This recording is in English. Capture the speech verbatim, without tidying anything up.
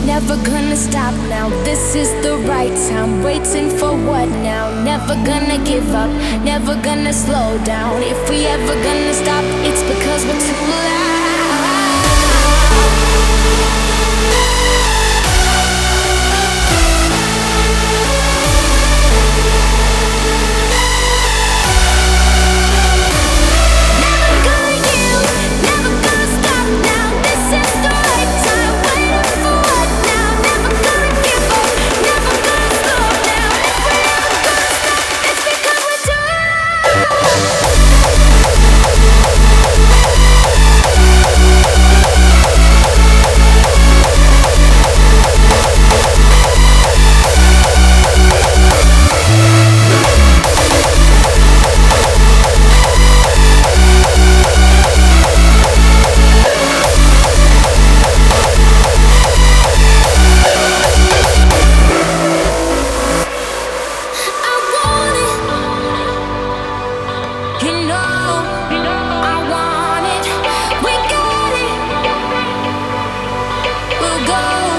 Never gonna stop now, this is the right time. Waiting for what now? Never gonna give up, never gonna slow down. If we ever gonna stop, it's because we're too loud. Go.